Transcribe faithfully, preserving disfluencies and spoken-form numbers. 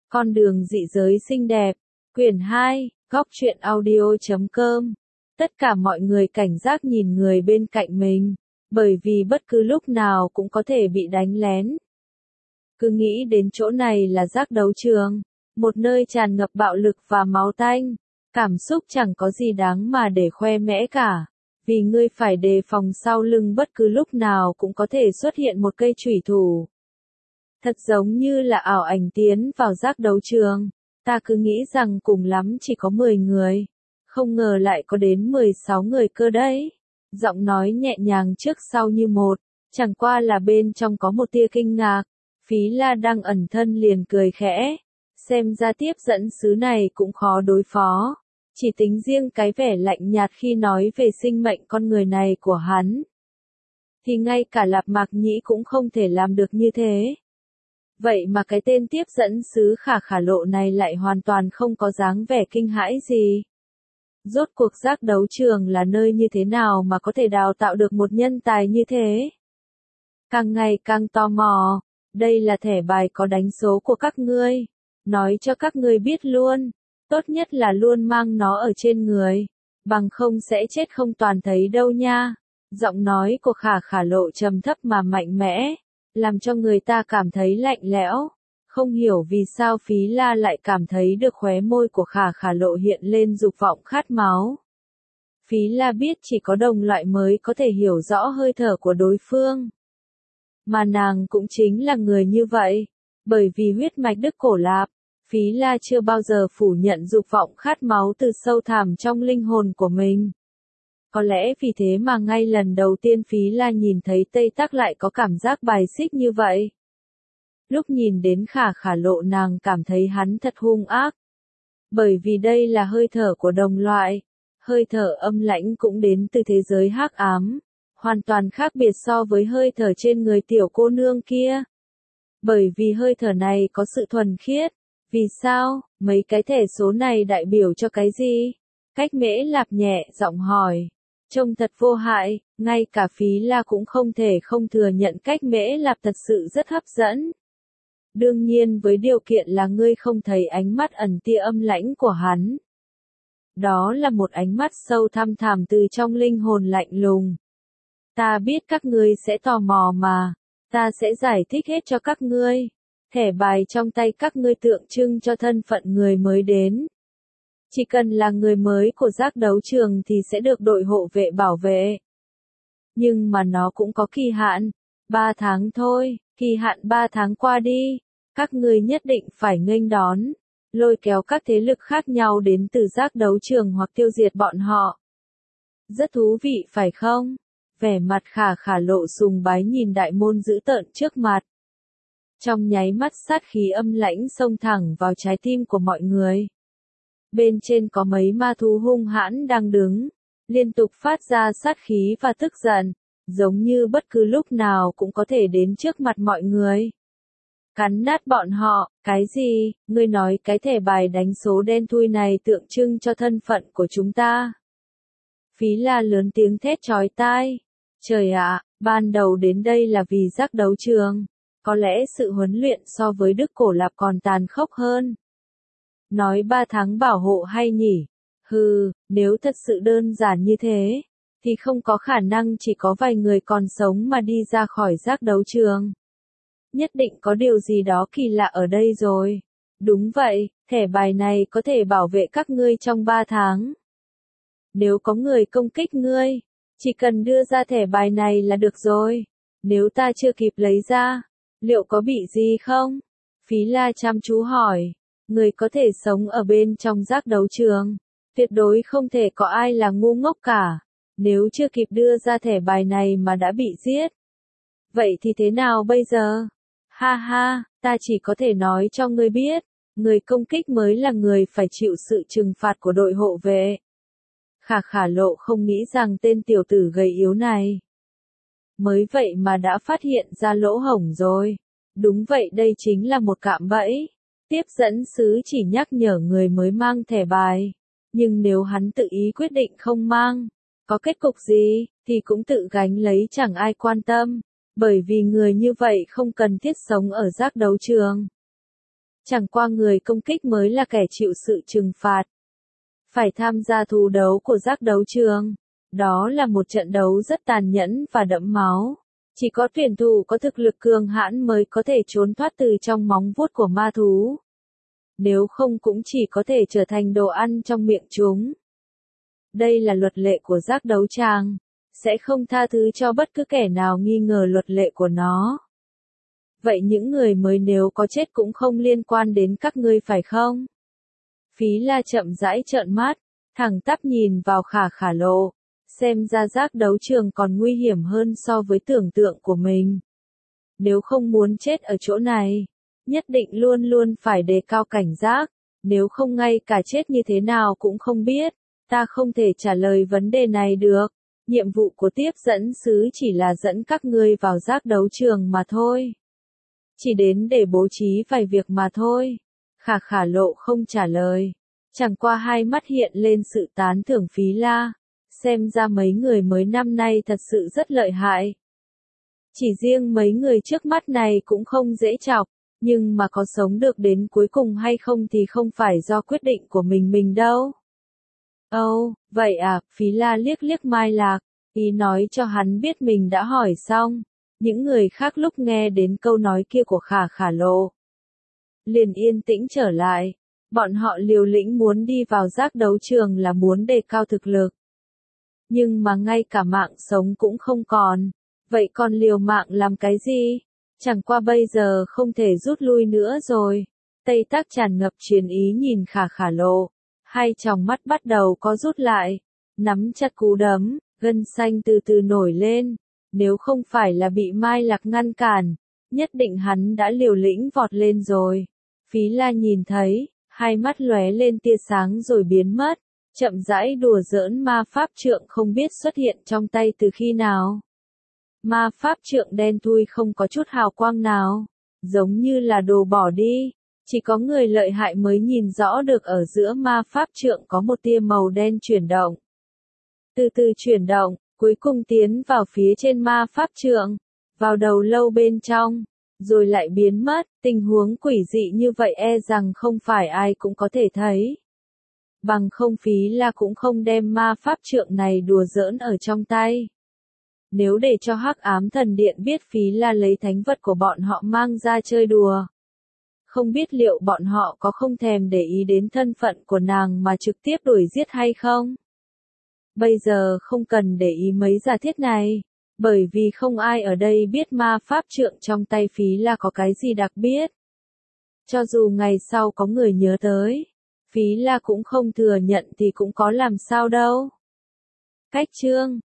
Con đường dị giới xinh đẹp, quyển hai, góc truyện audio chấm com. Tất cả mọi người cảnh giác nhìn người bên cạnh mình, bởi vì bất cứ lúc nào cũng có thể bị đánh lén. Cứ nghĩ đến chỗ này là giác đấu trường, một nơi tràn ngập bạo lực và máu tanh, cảm xúc chẳng có gì đáng mà để khoe mẽ cả, vì ngươi phải đề phòng sau lưng bất cứ lúc nào cũng có thể xuất hiện một cây chủy thủ. Thật giống như là ảo ảnh tiến vào giác đấu trường, ta cứ nghĩ rằng cùng lắm chỉ có mười người, không ngờ lại có đến mười sáu người cơ đấy. Giọng nói nhẹ nhàng trước sau như một, chẳng qua là bên trong có một tia kinh ngạc. Phí La đang ẩn thân liền cười khẽ, xem ra tiếp dẫn sứ này cũng khó đối phó, chỉ tính riêng cái vẻ lạnh nhạt khi nói về sinh mệnh con người này của hắn, thì ngay cả Lạp Mạc Nhĩ cũng không thể làm được như thế. Vậy mà cái tên tiếp dẫn sứ Khả Khả Lộ này lại hoàn toàn không có dáng vẻ kinh hãi gì. Rốt cuộc giác đấu trường là nơi như thế nào mà có thể đào tạo được một nhân tài như thế? Càng ngày càng tò mò, đây là thẻ bài có đánh số của các ngươi. Nói cho các ngươi biết luôn, tốt nhất là luôn mang nó ở trên người, bằng không sẽ chết không toàn thấy đâu nha. Giọng nói của Khả Khả Lộ trầm thấp mà mạnh mẽ, làm cho người ta cảm thấy lạnh lẽo. Không hiểu vì sao Phí La lại cảm thấy được khóe môi của Khả Khả Lộ hiện lên dục vọng khát máu. Phí La biết chỉ có đồng loại mới có thể hiểu rõ hơi thở của đối phương. Mà nàng cũng chính là người như vậy, bởi vì huyết mạch Đức Cổ Lạp, Phí La chưa bao giờ phủ nhận dục vọng khát máu từ sâu thẳm trong linh hồn của mình. Có lẽ vì thế mà ngay lần đầu tiên Phí La nhìn thấy Tây Tắc lại có cảm giác bài xích như vậy. Lúc nhìn đến Khả Khả Lộ nàng cảm thấy hắn thật hung ác. Bởi vì đây là hơi thở của đồng loại, hơi thở âm lãnh cũng đến từ thế giới hắc ám, hoàn toàn khác biệt so với hơi thở trên người tiểu cô nương kia. Bởi vì hơi thở này có sự thuần khiết. Vì sao, mấy cái thẻ số này đại biểu cho cái gì? Cách Mễ Lạp nhẹ giọng hỏi. Trông thật vô hại, ngay cả Phí La cũng không thể không thừa nhận cách Mễ Lạp thật sự rất hấp dẫn. Đương nhiên với điều kiện là ngươi không thấy ánh mắt ẩn tia âm lãnh của hắn. Đó là một ánh mắt sâu thăm thẳm từ trong linh hồn lạnh lùng. Ta biết các ngươi sẽ tò mò mà, ta sẽ giải thích hết cho các ngươi. Thẻ bài trong tay các ngươi tượng trưng cho thân phận người mới đến. Chỉ cần là người mới của giác đấu trường thì sẽ được đội hộ vệ bảo vệ. Nhưng mà nó cũng có kỳ hạn, ba tháng thôi, kỳ hạn ba tháng qua đi, các ngươi nhất định phải nghênh đón, lôi kéo các thế lực khác nhau đến từ giác đấu trường hoặc tiêu diệt bọn họ. Rất thú vị phải không? Vẻ mặt Khả Khả Lộ sùng bái nhìn đại môn dữ tợn trước mặt. Trong nháy mắt sát khí âm lãnh xông thẳng vào trái tim của mọi người. Bên trên có mấy ma thú hung hãn đang đứng, liên tục phát ra sát khí và tức giận, giống như bất cứ lúc nào cũng có thể đến trước mặt mọi người. Cắn nát bọn họ, cái gì, ngươi nói cái thẻ bài đánh số đen thui này tượng trưng cho thân phận của chúng ta. Phí La lớn tiếng thét chói tai. Trời ạ, ban đầu đến đây là vì giác đấu trường. Có lẽ sự huấn luyện so với Đức Cổ Lạp còn tàn khốc hơn. Nói ba tháng bảo hộ hay nhỉ? Hừ, nếu thật sự đơn giản như thế, thì không có khả năng chỉ có vài người còn sống mà đi ra khỏi giác đấu trường. Nhất định có điều gì đó kỳ lạ ở đây rồi. Đúng vậy, thẻ bài này có thể bảo vệ các ngươi trong ba tháng. Nếu có người công kích ngươi, chỉ cần đưa ra thẻ bài này là được rồi. Nếu ta chưa kịp lấy ra, liệu có bị gì không? Phí La chăm chú hỏi. Người có thể sống ở bên trong giác đấu trường, tuyệt đối không thể có ai là ngu ngốc cả. Nếu chưa kịp đưa ra thẻ bài này mà đã bị giết, vậy thì thế nào bây giờ? Ha ha, ta chỉ có thể nói cho ngươi biết, người công kích mới là người phải chịu sự trừng phạt của đội hộ vệ. Khả Khả Lộ không nghĩ rằng tên tiểu tử gầy yếu này mới vậy mà đã phát hiện ra lỗ hổng rồi. Đúng vậy, đây chính là một cạm bẫy. Tiếp dẫn sứ chỉ nhắc nhở người mới mang thẻ bài, nhưng nếu hắn tự ý quyết định không mang, có kết cục gì, thì cũng tự gánh lấy, chẳng ai quan tâm, bởi vì người như vậy không cần thiết sống ở giác đấu trường. Chẳng qua người công kích mới là kẻ chịu sự trừng phạt. Phải tham gia thú đấu của giác đấu trường. Đó là một trận đấu rất tàn nhẫn và đẫm máu. Chỉ có tuyển thủ có thực lực cường hãn mới có thể trốn thoát từ trong móng vuốt của ma thú. Nếu không cũng chỉ có thể trở thành đồ ăn trong miệng chúng. Đây là luật lệ của giác đấu tràng. Sẽ không tha thứ cho bất cứ kẻ nào nghi ngờ luật lệ của nó. Vậy những người mới nếu có chết cũng không liên quan đến các ngươi phải không? Phí La chậm rãi trợn mắt, thẳng tắp nhìn vào Khả Khả Lộ. Xem ra giác đấu trường còn nguy hiểm hơn so với tưởng tượng của mình. Nếu không muốn chết ở chỗ này, nhất định luôn luôn phải đề cao cảnh giác, nếu không ngay cả chết như thế nào cũng không biết, ta không thể trả lời vấn đề này được. Nhiệm vụ của tiếp dẫn sứ chỉ là dẫn các ngươi vào giác đấu trường mà thôi. Chỉ đến để bố trí vài việc mà thôi. Khả Khả Lộ không trả lời. Chẳng qua hai mắt hiện lên sự tán thưởng Phí La. Xem ra mấy người mới năm nay thật sự rất lợi hại. Chỉ riêng mấy người trước mắt này cũng không dễ chọc, nhưng mà có sống được đến cuối cùng hay không thì không phải do quyết định của mình mình đâu. Âu, oh, vậy à, Phí La liếc liếc Mai Lạc, ý nói cho hắn biết mình đã hỏi xong. Những người khác lúc nghe đến câu nói kia của Khả Khả Lộ, liền yên tĩnh trở lại. Bọn họ liều lĩnh muốn đi vào giác đấu trường là muốn đề cao thực lực. Nhưng mà ngay cả mạng sống cũng không còn. Vậy còn liều mạng làm cái gì? Chẳng qua bây giờ không thể rút lui nữa rồi. Tây Tắc tràn ngập chiến ý nhìn Khả Khả Lộ. Hai tròng mắt bắt đầu co rút lại. Nắm chặt cú đấm, gân xanh từ từ nổi lên. Nếu không phải là bị Mai Lạc ngăn cản, nhất định hắn đã liều lĩnh vọt lên rồi. Phí La nhìn thấy, hai mắt lóe lên tia sáng rồi biến mất. Chậm rãi đùa giỡn ma pháp trượng không biết xuất hiện trong tay từ khi nào. Ma pháp trượng đen thui không có chút hào quang nào, giống như là đồ bỏ đi. Chỉ có người lợi hại mới nhìn rõ được ở giữa ma pháp trượng có một tia màu đen chuyển động. Từ từ chuyển động, cuối cùng tiến vào phía trên ma pháp trượng, vào đầu lâu bên trong, rồi lại biến mất. Tình huống quỷ dị như vậy e rằng không phải ai cũng có thể thấy. Bằng không Phí La cũng không đem ma pháp trượng này đùa giỡn ở trong tay. Nếu để cho Hắc Ám Thần Điện biết Phí La lấy thánh vật của bọn họ mang ra chơi đùa, không biết liệu bọn họ có không thèm để ý đến thân phận của nàng mà trực tiếp đuổi giết hay không? Bây giờ không cần để ý mấy giả thiết này, bởi vì không ai ở đây biết ma pháp trượng trong tay Phí La có cái gì đặc biệt. Cho dù ngày sau có người nhớ tới, Phí La cũng không thừa nhận thì cũng có làm sao đâu. Cách chương